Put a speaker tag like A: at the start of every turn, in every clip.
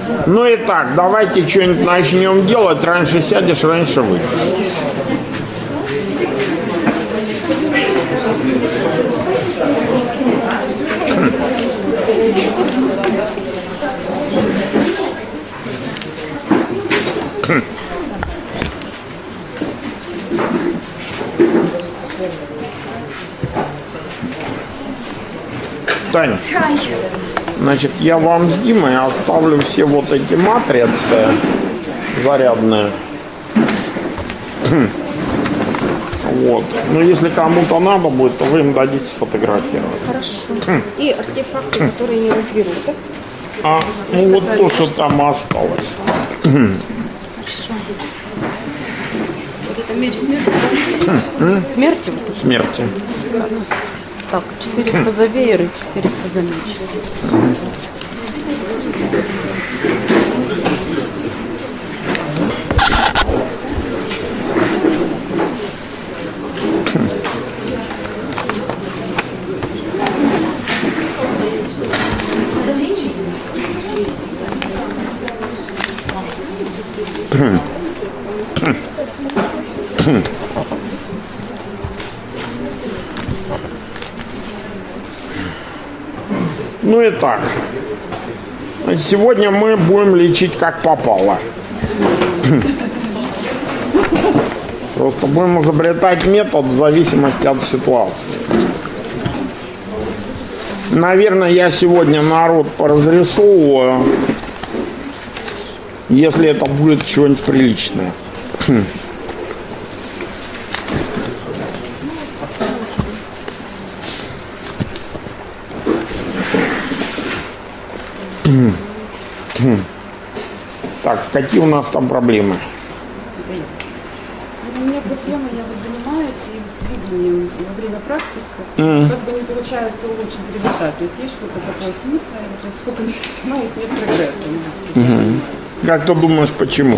A: Ну и так, давайте что-нибудь начнем делать. Раньше сядешь, раньше выйдешь. Таня, значит, я вам с Димой оставлю все вот эти матрицы зарядные. Вот. Но если кому-то надо будет, то вы им дадите сфотографировать.
B: Хорошо. И артефакты, которые не разберутся.
A: Ну вот то, что там осталось.
B: Хорошо. Вот это меч смерти, да? Смерти?
A: Смерти.
B: Так, 400 за веер и 400 за меч.
A: Ну и так. Сегодня мы будем лечить как попало. Просто будем изобретать метод в зависимости от ситуации. Наверное, я сегодня народ поразрисовываю, если это будет что-нибудь приличное. Так, какие у нас там проблемы?
C: У меня проблема, я вот занимаюсь и с видением во время практики, как бы не получается улучшить результат. То есть есть что-то такое смутное, сколько не занимаюсь, нет прогресса.
A: Как ты думаешь, почему?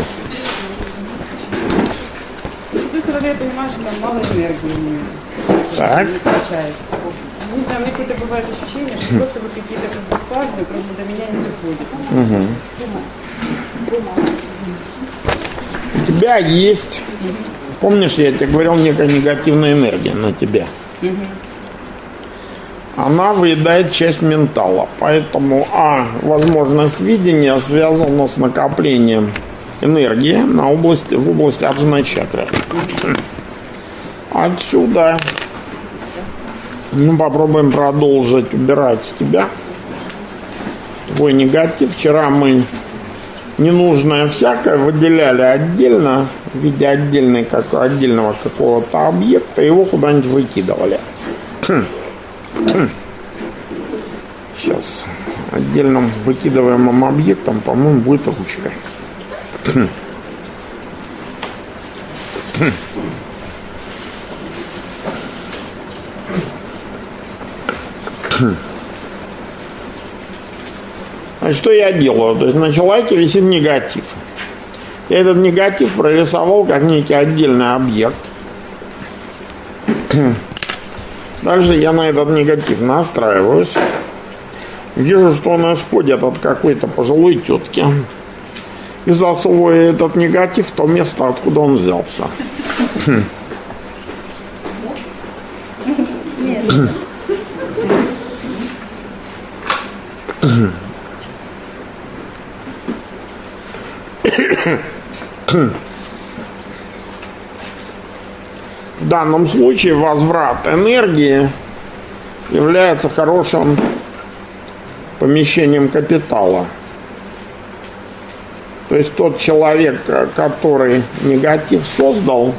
C: То есть я понимаю, что там мало энергии
A: Так.
C: не случается. Не знаю, у меня какое-то бывает ощущение, что просто вот какие-то как бы спазмы просто до меня не доходят.
A: У тебя есть, помнишь, я тебе говорил, некая негативная энергия на тебя. Она выедает часть ментала. Поэтому, возможность видения связана с накоплением энергии в области аджна чакры. Отсюда мы попробуем продолжить убирать с тебя твой негатив. Вчера мы ненужное всякое выделяли отдельно, в виде отдельного какого-то объекта, его куда-нибудь выкидывали. Сейчас отдельным выкидываемым объектом, по-моему, будет ручка. Значит, что я делаю? То есть на человеке висит негатив. Я этот негатив прорисовал как некий отдельный объект. Дальше я на этот негатив настраиваюсь. Вижу, что он исходит от какой-то пожилой тетки. И засовываю этот негатив в то место, откуда он взялся. В данном случае возврат энергии является хорошим помещением капитала. То есть тот человек, который негатив создал,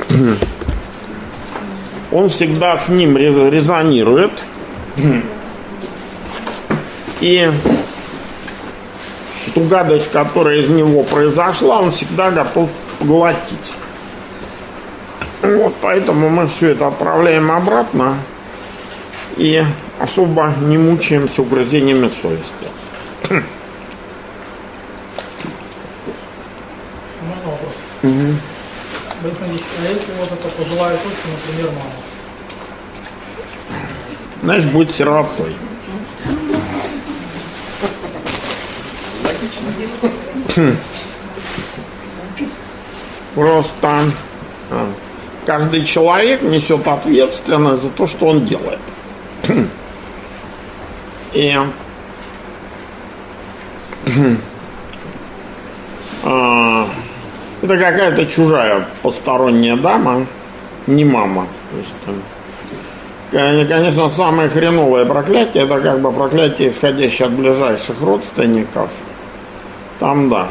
A: он всегда с ним резонирует. И ту гадость, которая из него произошла, он всегда готов поглотить. Вот поэтому мы все это отправляем обратно и особо не мучаемся угрызениями совести.
D: Можно вопрос? Борис Ильич, а если вот это пожилая тетка, например, мама?
A: Знаешь, будет сиротой. Просто каждый человек несет ответственность за то, что он делает. И это какая-то чужая посторонняя дама, не мама. Конечно, самое хреновое проклятие — это как бы проклятие, исходящее от ближайших родственников. Там да.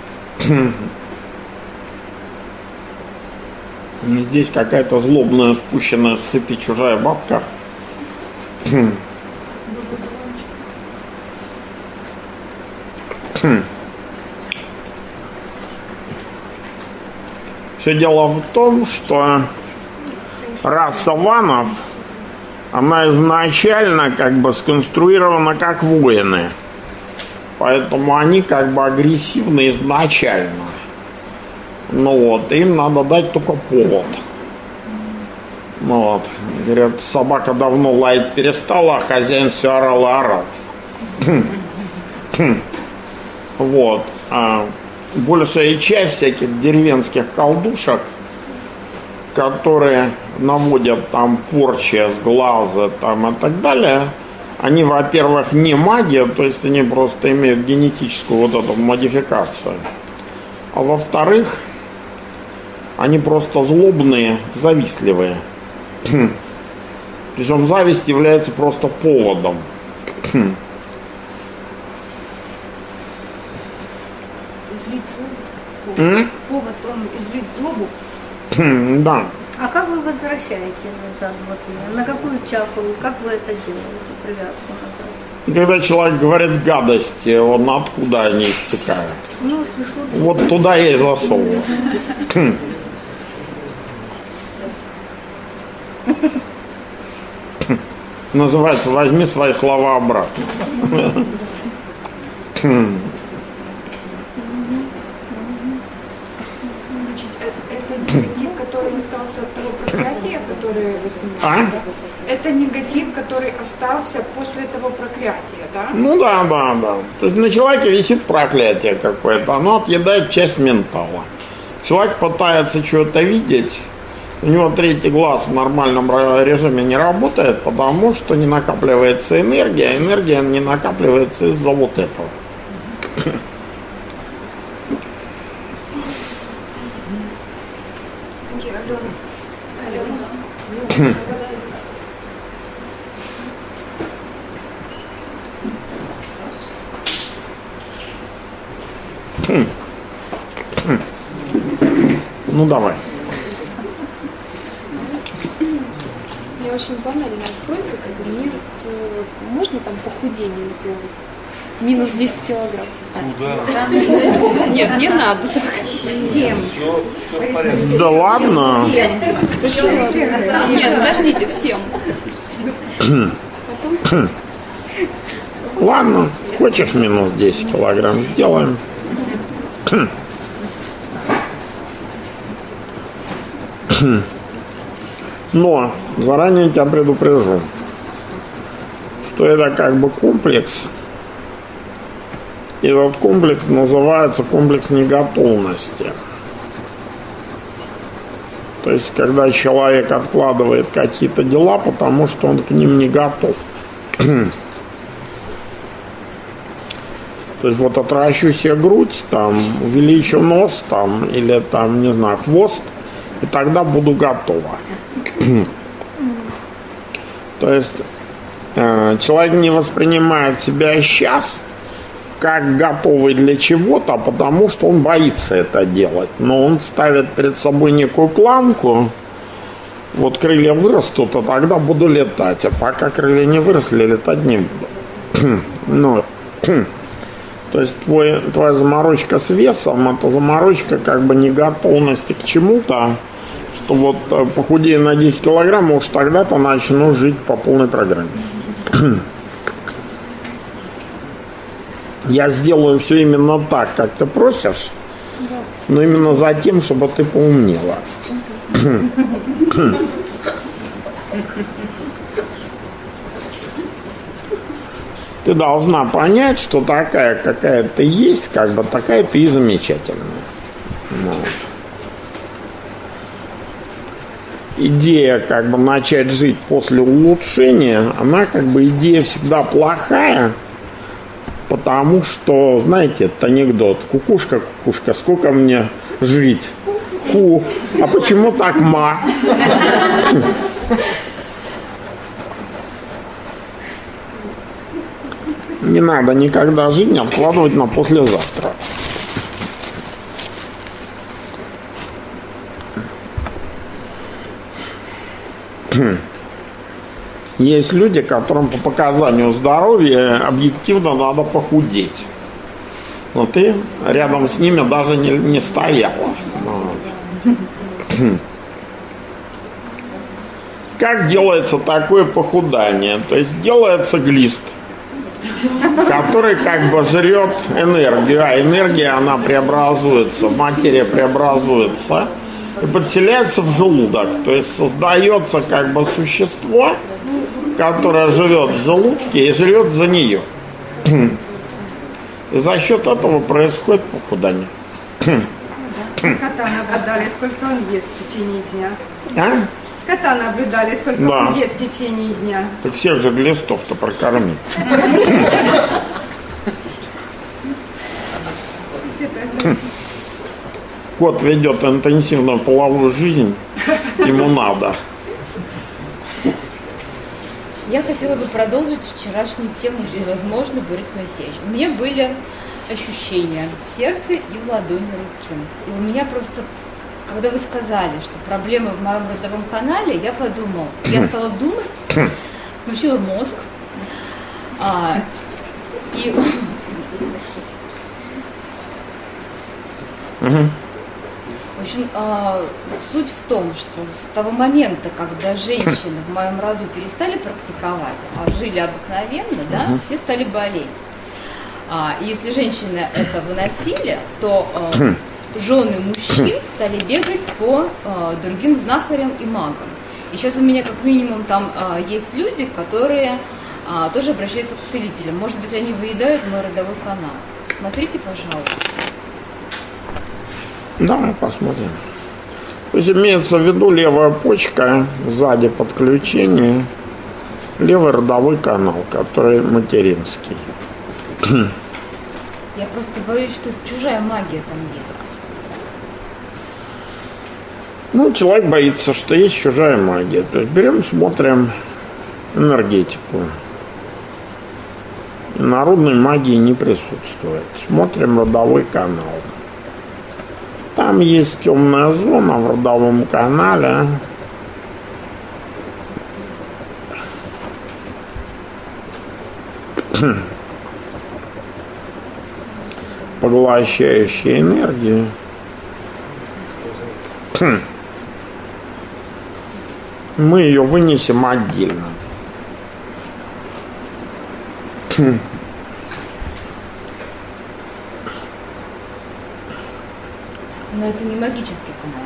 A: Здесь какая-то злобная, спущенная с цепи чужая бабка. Все дело в том, что раса ванов, она изначально как бы сконструирована как воины. Поэтому они как бы агрессивны изначально. Ну вот, им надо дать только повод. Ну вот, говорят, собака давно лаять перестала, а хозяин все орал и орал. Вот. Большая часть всяких деревенских колдушек, которые наводят там порчи с глаза там и так далее, они, во-первых, не маги, то есть они просто имеют генетическую вот эту модификацию. А во-вторых, они просто злобные, завистливые. Причем зависть является просто поводом.
E: Излить злобу? Повод вам излить злобу?
A: Да.
E: А как вы возвращаете назад? Вот, на какую чакру? Как вы это делаете, привязку назад?
A: Когда человек говорит гадости, он откуда они истекают?
E: Ну, слышу.
A: Вот туда я и засовываю. Называется «Возьми свои слова обратно».
F: Это негатив, который остался от того проклятия, которое вы снимали,
A: А?
F: да? Это негатив, который остался после того проклятия, да?
A: Ну да. То есть на человеке висит проклятие какое-то, оно отъедает часть ментала. Человек пытается что-то видеть, у него третий глаз в нормальном режиме не работает, потому что не накапливается энергия, а энергия не накапливается из-за вот этого. Ну давай.
G: У меня очень банальная просьба, как бы мне вот, можно там похудение сделать? Минус 10 килограмм. Нет, не надо так.
E: Всем.
A: Да ладно.
G: Нет, подождите, всем. Потом всем.
A: Ладно, хочешь минус 10 килограмм, сделаем. Но заранее тебя предупрежу, что это как бы комплекс. И этот комплекс называется комплекс неготовности. То есть, когда человек откладывает какие-то дела, потому что он к ним не готов. То есть, вот отращу себе грудь, там, увеличу нос, там, или там, не знаю, хвост, и тогда буду готова. То есть, человек не воспринимает себя сейчас как готовый для чего-то, потому что он боится это делать. Но он ставит перед собой некую планку. Вот крылья вырастут, а тогда буду летать. А пока крылья не выросли, летать не буду. Ну, то есть твоя заморочка с весом, это заморочка как бы неготовности к чему-то, что вот похудею на 10 килограмм, уж тогда-то начну жить по полной программе. Я сделаю все именно так, как ты просишь, но именно за тем, чтобы ты поумнела. Ты должна понять, что такая, какая ты есть, как бы такая ты и замечательная. Вот. Идея как бы начать жить после улучшения, она как бы идея всегда плохая, потому что, знаете, это анекдот. Кукушка, кукушка, сколько мне жить? Ку. А почему так ма? Не надо никогда жизнь откладывать на послезавтра. Есть люди, которым по показанию здоровья объективно надо похудеть. Но ты рядом с ними даже не стояла. Как делается такое похудание? То есть делается глист, который как бы жрет энергию, а энергия, она преобразуется, материя преобразуется и подселяется в желудок. То есть создается как бы существо, которое живет в желудке и жрет за нее. И за счет этого происходит похудание.
C: Кота наблюдали, сколько он ест в течение дня.
A: А?
C: Кота наблюдали, сколько он ест в течение дня.
A: Так всех же глистов-то прокорми. Кот ведет интенсивную половую жизнь, ему надо.
B: Я хотела бы продолжить вчерашнюю тему, если возможно, Борис Моисеевич. У меня были ощущения в сердце и в ладони руки. И у меня просто, когда вы сказали, что проблемы в моем родовом канале, я подумала, я стала думать, включила мозг, и в общем, суть в том, что с того момента, когда женщины в моем роду перестали практиковать, а жили обыкновенно, да, все стали болеть. И если женщины это выносили, то жены мужчин стали бегать по другим знахарям и магам. И сейчас у меня как минимум там есть люди, которые тоже обращаются к целителям. Может быть, они выедают мой родовой канал. Смотрите, пожалуйста.
A: Давай посмотрим. То есть имеется в виду левая почка, сзади подключение, левый родовой канал, который материнский.
B: Я просто боюсь, что чужая магия там есть.
A: Ну, человек боится, что есть чужая магия. То есть берем, смотрим энергетику. Народной магии не присутствует. Смотрим родовой канал. Там есть темная зона в родовом канале. Поглощающая энергию. Мы ее вынесем отдельно.
B: Но это не магический канал.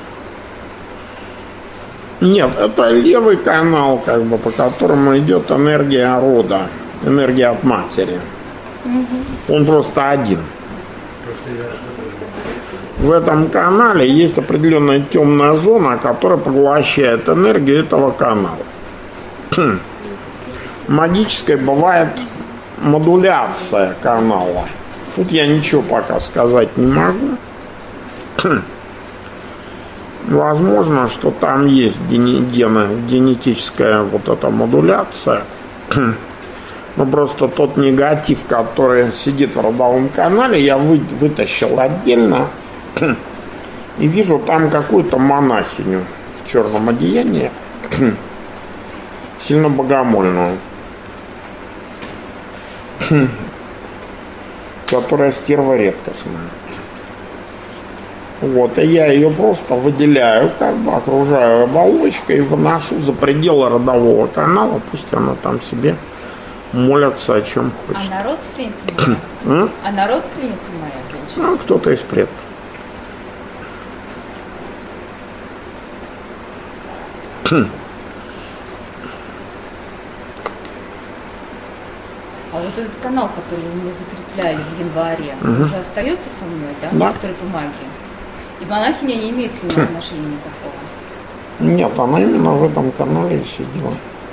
A: Нет, это левый канал, как бы, по которому идет энергия рода, энергия от матери. Он просто один. В этом канале есть определенная темная зона, которая поглощает энергию этого канала. Магической бывает модуляция канала. Тут я ничего пока сказать не могу. Возможно, что там есть генетическая вот эта модуляция. Но просто тот негатив, который сидит в родовом канале, я вытащил отдельно. И вижу там какую-то монахиню в черном одеянии, сильно богомольную, которая стерва редкостная. Вот, и я ее просто выделяю, как бы окружаю оболочкой и выношу за пределы родового канала, пусть она там себе молится о чем хочет.
B: Она родственница моя? Она родственница моя, получается?
A: Ну, кто-то из предков.
B: А вот этот канал, который вы мне закрепляли в январе, он уже остается со мной, да?
A: Да.
B: Который по магии. И монахиня не имеет к нему отношения никакого.
A: Нет, она именно в этом канале и сидела.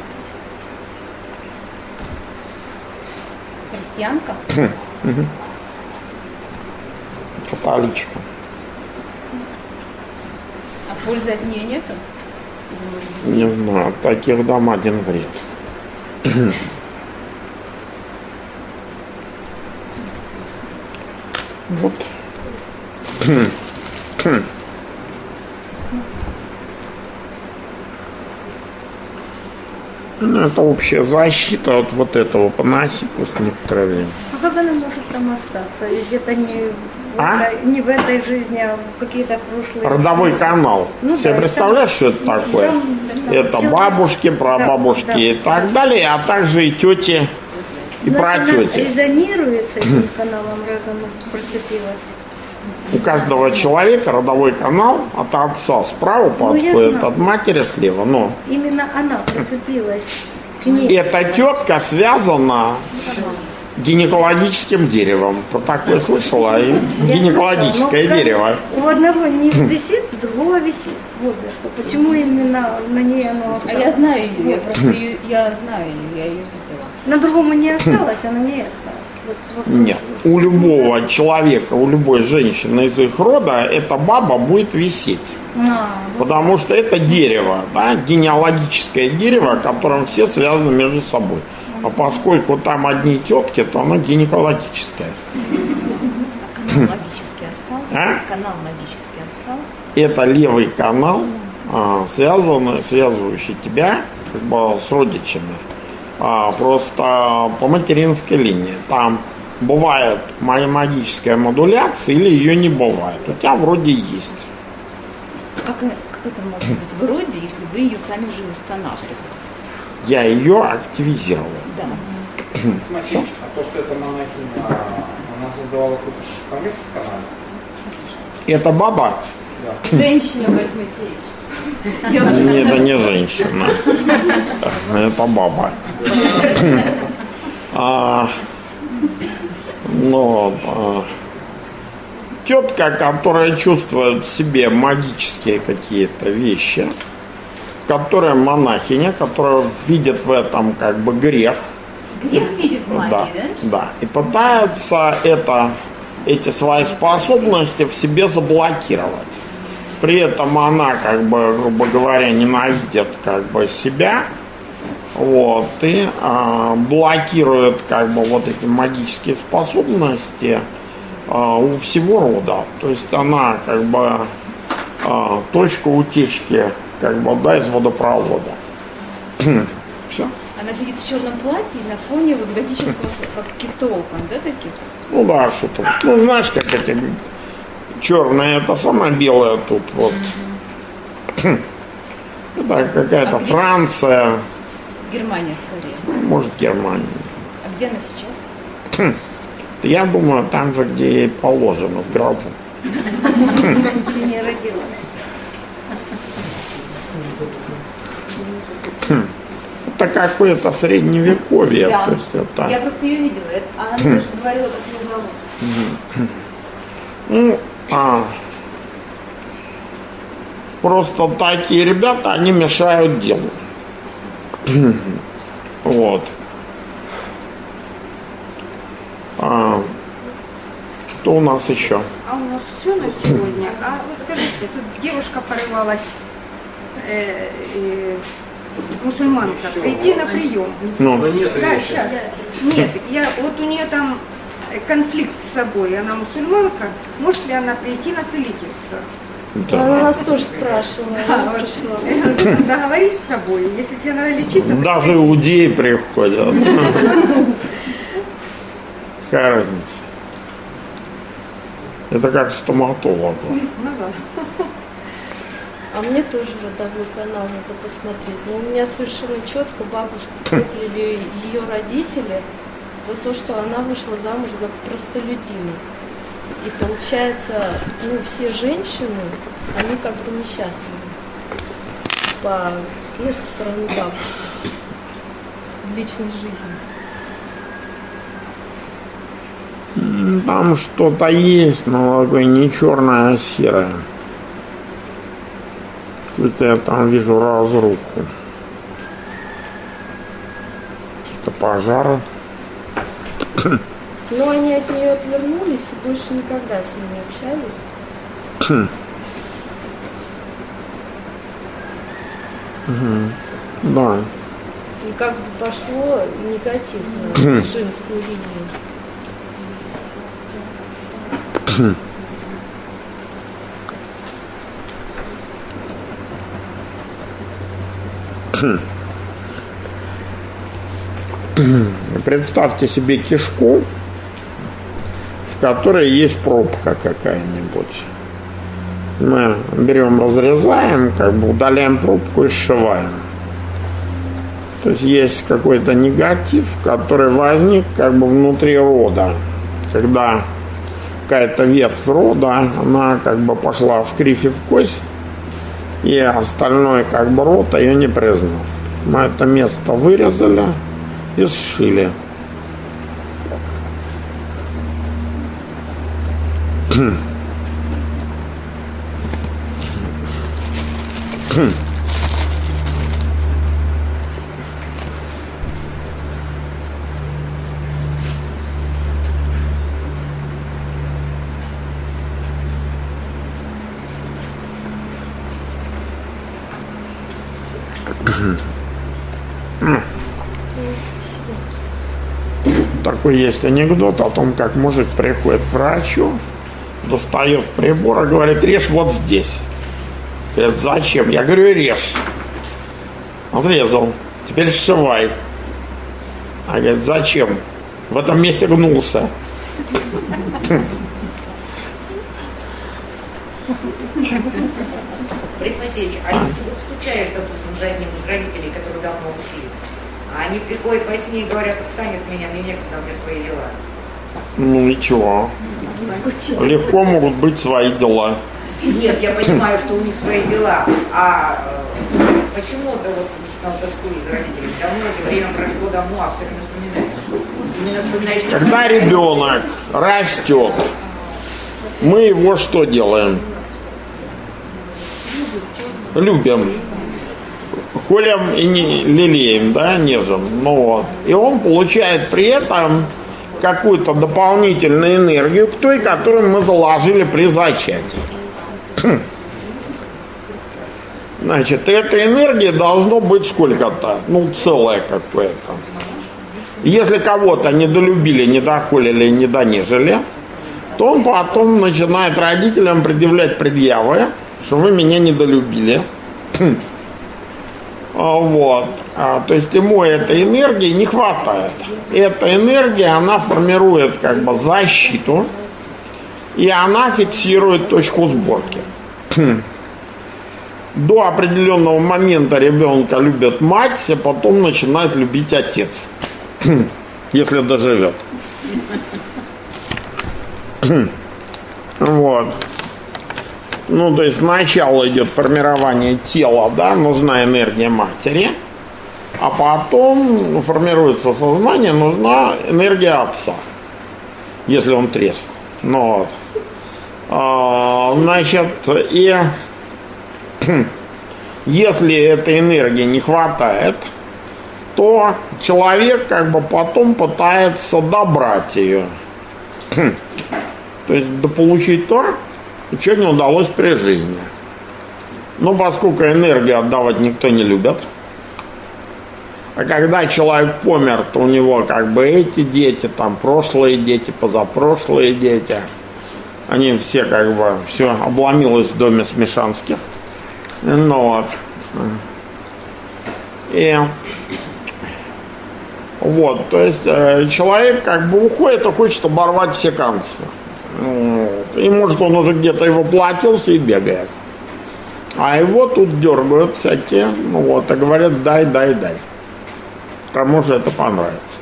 B: Христианка?
A: Католичка.
B: А пользы от нее нету?
A: Не знаю, от таких дам один вред. Вот. Ну, это общая защита от вот этого понасипу с некоторое время.
E: А как она может там остаться? Ведь это не в этой жизни, а в какие-то прошлые.
A: Родовой канал.
E: Ну,
A: Себе
E: да,
A: представляешь, что это такое?
E: там
A: Это
E: человек-
A: бабушки, прабабушки
E: да.
A: и так далее, а также и тети, и
E: Значит, она
A: пратети.
E: резонирует с этим каналом, раз она процепилась.
A: У каждого человека родовой канал от отца справа
E: я
A: подходит,
E: знаю.
A: от матери слева. Но
E: Именно она прицепилась к ней.
A: эта тетка связана с гинекологическим деревом. Про такое слышала? И
E: Я
A: гинекологическое
E: слышала, но
A: дерево.
E: У одного не висит, у другого висит. Вот за что. Почему именно на ней оно
B: А
E: осталось?
B: я знаю ее, я просто ее, я знаю ее, я ее видела.
E: На другом не осталось, а на ней осталось. Вот.
A: Нет. У любого человека, у любой женщины из их рода эта баба будет висеть. Потому что это дерево, да, генеалогическое дерево, которым все связаны между собой. А поскольку там одни тетки, то оно гинекологическое.
B: Канал магический остался?
A: А?
B: Канал магический остался?
A: Это левый канал, связывающий тебя как бы с родичами. Просто по материнской линии. Там бывает магическая модуляция или ее не бывает. У тебя вроде есть.
B: Как это может быть вроде, если вы ее сами же устанавливали?
A: Я ее активизировал.
B: Да.
H: Смотри, а то, что эта монахиня, она создавала какой-то шпамет в канале?
A: Это баба?
B: Женщина 8
A: Это не женщина. Это баба. Тетка, которая чувствует в себе магические какие-то вещи, которая монахиня, которая видит в этом как бы грех.
B: Грех видит в магии,
A: Да,
B: да?
A: да. И пытается эти свои способности в себе заблокировать. При этом она, как бы, грубо говоря, ненавидит как бы себя, вот, и блокирует как бы вот эти магические способности у всего рода. То есть она как бы точка утечки как бы, да, из водопровода. Все.
B: Она сидит в черном платье на фоне вот готического каких-то окон, да, таких?
A: Ну да, что-то. Ну, знаешь, как эти черные, это самое белое тут вот. Это какая-то Франция,
B: Германия скорее.
A: может, Германия.
B: А где она сейчас?
A: Я думаю, там же, где ей положено, в гробу.
E: Ты не родилась.
A: Это какое-то средневековье.
B: Да.
A: То есть это...
B: Я просто ее видела. Она мне даже говорила, как ее зовут.
A: Ну, просто такие ребята, они мешают делу. Вот. Что у нас еще?
I: А у нас все на сегодня. А вы скажите, тут девушка порывалась, мусульманка, прийти на прием.
A: Ну,
I: Да, сейчас. Нет, вот у нее там конфликт с собой, она мусульманка, может ли она прийти на целительство?
A: да.
G: Она нас тоже спрашивала.
I: Да, вот, договорись с собой, если тебе надо лечиться.
A: Даже иудеи приходят. Какая разница? Это как стоматолог.
I: Ну да.
G: А мне тоже родовой канал надо посмотреть. Но у меня совершенно четко бабушку прокляли ее родители за то, что она вышла замуж за простолюдина. И получается, ну, все женщины, они как бы несчастны. Со стороны бабушки. В личной жизни.
A: Там что-то есть, но такое не черное, а серое. Какую-то я там вижу разруху. Какие-то пожары.
G: Но они от нее отвернулись и больше никогда с ними общались.
A: Да.
G: И как бы пошло негативно на женскую линию.
A: Представьте себе кишку, в которой есть пробка какая-нибудь. Мы берем, разрезаем, как бы удаляем пробку и сшиваем. То есть есть какой-то негатив, который возник как бы внутри рода. Когда какая-то ветвь рода, она как бы пошла в кривь и в кость, и остальной как бы род ее не признал. Мы это место вырезали и сшили. Такой есть анекдот о том, как мужик приходит к врачу, достает прибор и говорит: режь вот здесь. Говорит: зачем? Я говорю: режь. Отрезал. Теперь сшивай. А говорит: зачем? В этом месте гнулся.
J: Борис Васильевич, а если ты скучаешь, допустим, за одним из родителей, которые давно ушли, а они приходят во сне и говорят: отстань от меня, мне некогда, у меня свои дела.
A: Ну и чего? Легко могут быть свои дела.
J: Нет, я понимаю, что у них свои дела, а почему ты вот действительно тоскуешь за родителями? Давно уже время прошло, давно, а все время вспоминаешь. Именно вспоминаешь.
A: Когда ребенок растет, мы его что делаем? Любим. Холим и не лелеем, да, нежим. Ну вот. И он получает при этом какую-то дополнительную энергию к той, которую мы заложили при зачатии. Значит, этой энергии должно быть сколько-то, ну, целое какое-то. Если кого-то недолюбили, недохолили, недонежили, то он потом начинает родителям предъявлять предъявы, что вы меня недолюбили. Вот. То есть ему этой энергии не хватает. Эта энергия, она формирует как бы защиту, и она фиксирует точку сборки. До определенного момента ребенка любит мать, а потом начинает любить отец. Если доживет. Вот. Ну, то есть сначала идет формирование тела, да, нужна энергия матери, а потом формируется сознание, нужна энергия отца, если он трезв. Ну, вот. Значит, и если этой энергии не хватает, то человек как бы потом пытается добрать ее. То есть дополучить то, что не удалось при жизни. Но поскольку энергию отдавать никто не любит, а когда человек помер, то у него как бы эти дети, там прошлые дети, позапрошлые дети, они все как бы, все обломилось в доме Смешанских. Ну вот. И вот, то есть человек как бы уходит и хочет оборвать все концы. И может он уже где-то и воплотился и бегает. А его тут дергают всякие, ну вот, и говорят: дай. Кому же это понравится.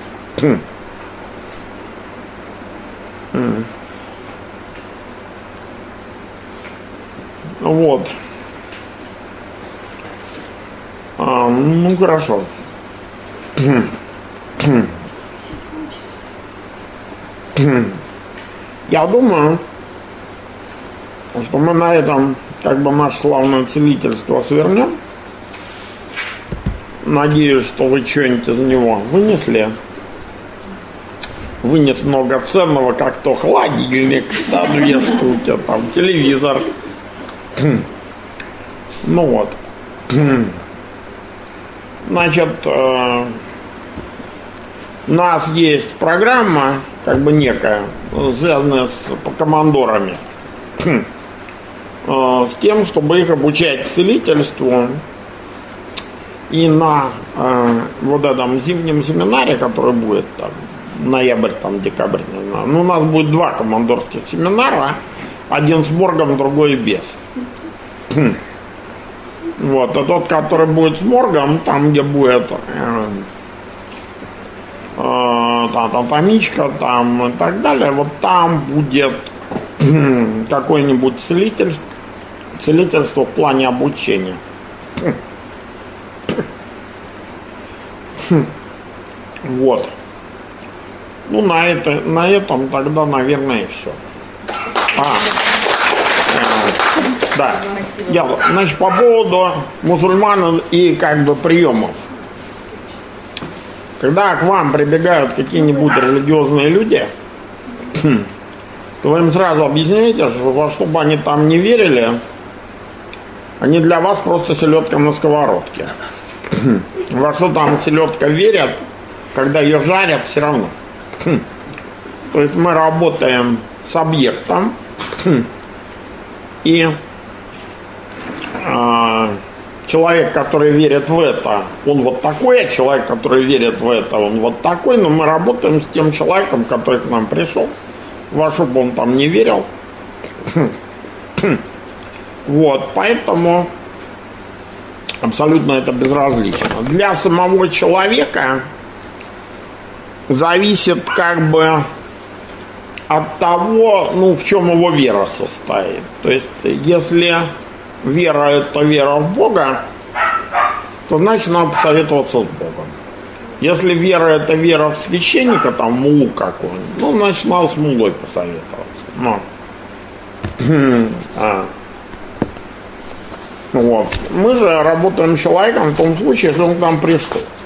A: Вот. Ну хорошо. Я думаю, что мы на этом как бы наше славное целительство свернем. Надеюсь, что вы что-нибудь из него вынесли. Вынес много ценного, как то холодильник, да, 2 штуки, там телевизор. Ну вот. Значит, у нас есть программа, как бы некая, связанная с командорами, с тем, чтобы их обучать целительству. И на вот этом зимнем семинаре, который будет там ноябрь, там декабрь, не знаю, ну, у нас будет 2 командорских семинара, один с моргом, другой без. Вот, а тот, который будет с моргом, там, где будет анатомичка, там и так далее, вот там будет какое-нибудь целительство в плане обучения. Вот. Ну, на этом тогда, наверное, и все. Да. Значит, по поводу мусульман и как бы приемов. Когда к вам прибегают какие-нибудь религиозные люди, то вы им сразу объясняете, что во что бы они там не верили, они для вас просто селедка на сковородке. Во что там селедка верят, когда ее жарят, все равно. То есть мы работаем с объектом, и человек, который верит в это, он вот такой, а человек, который верит в это, он вот такой, но мы работаем с тем человеком, который к нам пришел, во что бы он там не верил. Вот, поэтому абсолютно это безразлично. Для самого человека зависит как бы от того, ну, в чем его вера состоит. То есть, если вера – это вера в Бога, то значит надо посоветоваться с Богом. Если вера – это вера в священника, там, в муллу какую-нибудь, ну, значит надо с муллой посоветоваться. Но. Вот. Мы же работаем с человеком в том случае, если он к нам пришел.